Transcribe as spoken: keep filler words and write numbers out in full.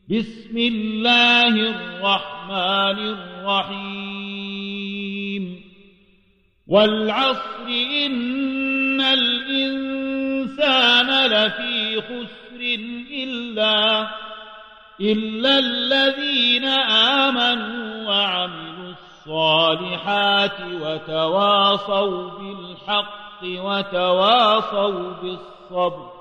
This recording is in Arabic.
بسم الله الرحمن الرحيم والعصر إن الإنسان لفي خسر إلا, إلا الذين آمنوا وعملوا الصالحات وتواصوا بالحق وتواصوا بالصبر